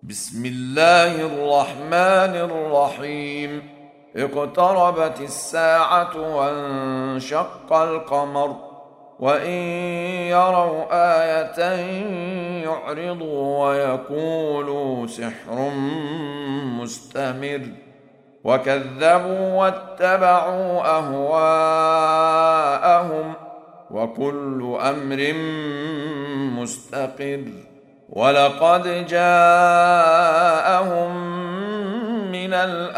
بسم الله الرحمن الرحيم. اقتربت الساعة وانشق القمر وإن يروا آية يعرضوا ويقولوا سحر مستمر وكذبوا واتبعوا أهواءهم وكل أمر مستقر. ولقد جاءهم من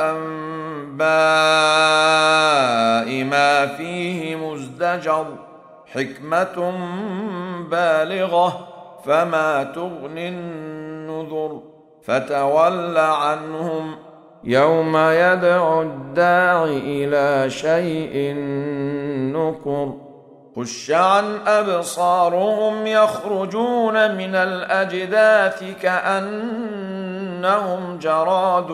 الأنباء ما فيه مزدجر حكمة بالغة فما تغني النذر فتول عنهم يوم يدعو الداع إلى شيء نكر. خش عن أبصارهم يخرجون من الأجداث كأنهم جراد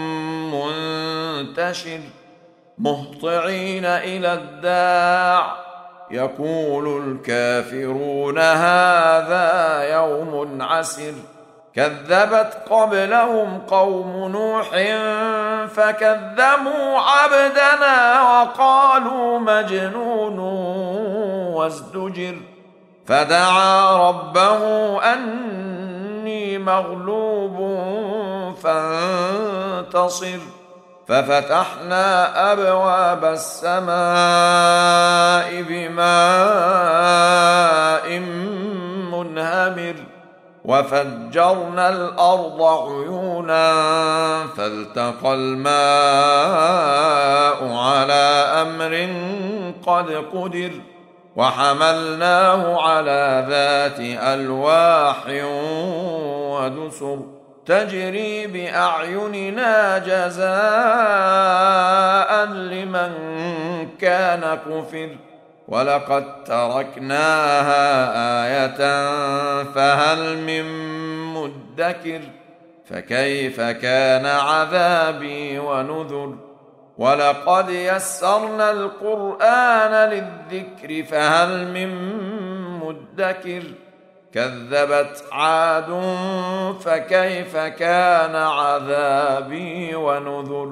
منتشر مهطعين إلى الداع يقول الكافرون هذا يوم عسر. كذبت قبلهم قوم نوح فكذبوا عبدنا وقالوا مجنون وازدجر. فدعا ربه أني مغلوب فانتصر. ففتحنا أبواب السماء بماء منهمر وفجرنا الأرض عيونا فالتقى الماء على أمر قد قدر وحملناه على ذات ألواح ودسر تجري بأعيننا جزاء لمن كان كفر. ولقد تركناها آية فهل من مدكر. فكيف كان عذابي ونذر. ولقد يسرنا القرآن للذكر فهل من مدكر. كذبت عاد فكيف كان عذابي ونذر.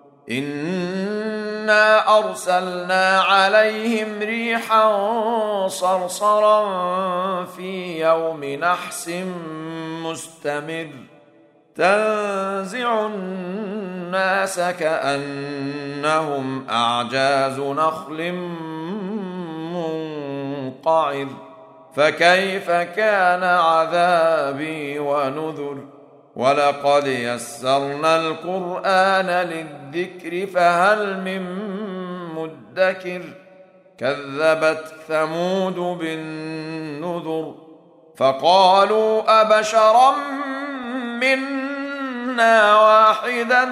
إنا أرسلنا عليهم ريحا صرصرا في يوم نحس مستمر تنزع الناس كأنهم أعجاز نخل منقعر. فكيف كان عذابي ونذر. ولقد يسرنا القرآن للذكر فهل من مدكر. كذبت ثمود بالنذر فقالوا أبشرا منا واحدا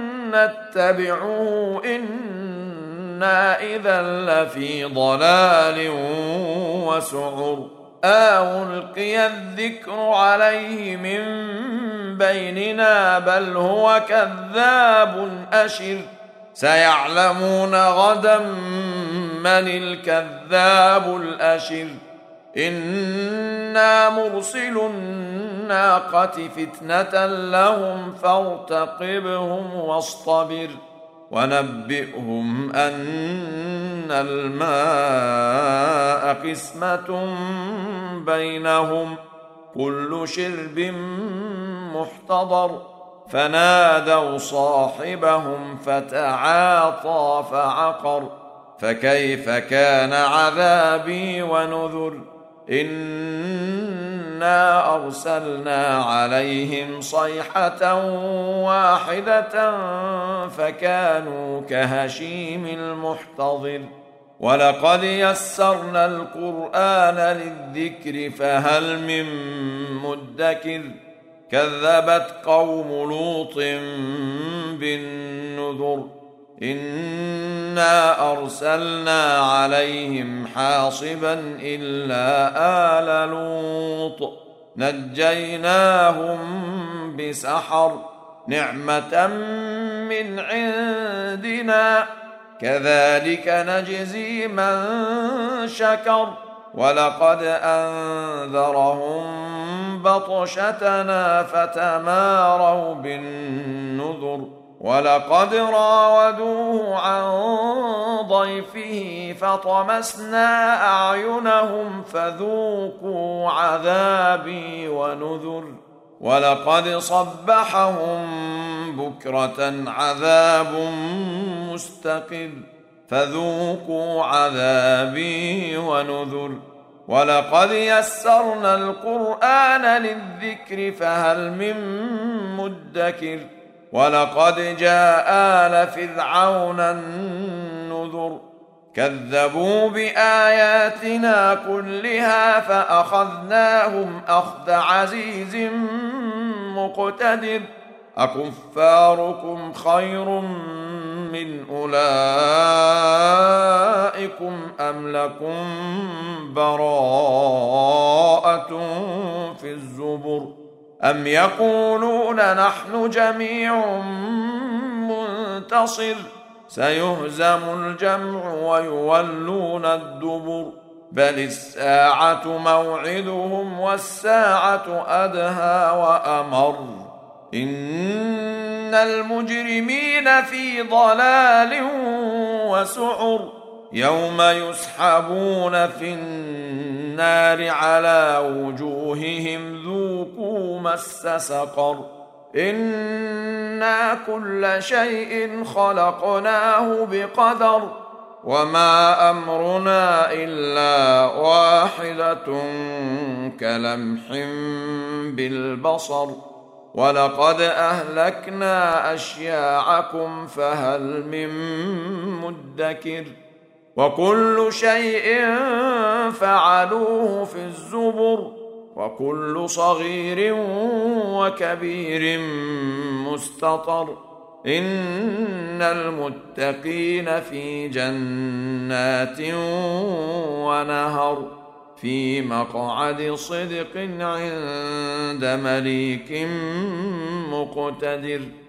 نتبعه إنا إذا لفي ضلال وسعر. ألقي الذكر عليه من بيننا بل هو كذاب أشر. سيعلمون غدا من الكذاب الأشر. إنا مرسل الناقة فتنة لهم فارتقبهم واصطبر. ونبئهم أن الماء قسمة بينهم كل شرب محتضر. فنادوا صاحبهم فتعاطى فعقر. فكيف كان عذابي ونذر. إنا أرسلنا عليهم صيحة واحدة فكانوا كهشيم المحتضر. ولقد يسرنا القرآن للذكر فهل من مدكر. كذبت قوم لوط بالنذر إنا أرسلنا عليهم حاصبا إلا آل لوط نجيناهم بسحر نعمة من عندنا كذلك نجزي من شكر. ولقد أنذرهم بطشتنا فتماروا بالنذر ولقد راودوه عن ضيفه فطمسنا أعينهم فذوقوا عذابي ونذر ولقد صبحهم بكرة عذاب مستقر فذوقوا عذابي ونذر ولقد يسرنا القرآن للذكر فهل من مدكر ولقد جاء آل فرعون النذر كذبوا بآياتنا كلها فأخذناهم أخذ عزيز مقتدر أكفاركم خير من أولئكم أم لكم براءة في الزبر أم يقولون نحن جميع منتصر سيهزم الجمع ويولون الدبر بل الساعة موعدهم والساعة أدهى وأمر إن المجرمين في ضلال وسعر يوم يسحبون في النار على وجوههم ذوقوا مس سقر إنا كل شيء خلقناه بقدر وما أمرنا إلا واحدة كلمح بالبصر ولقد أهلكنا أشياعكم فهل من مدكر وكل شيء فعلوه في الزبر وكل صغير وكبير مستطر إن المتقين في جنات ونهر في مقعد صدق عند مليك مقتدر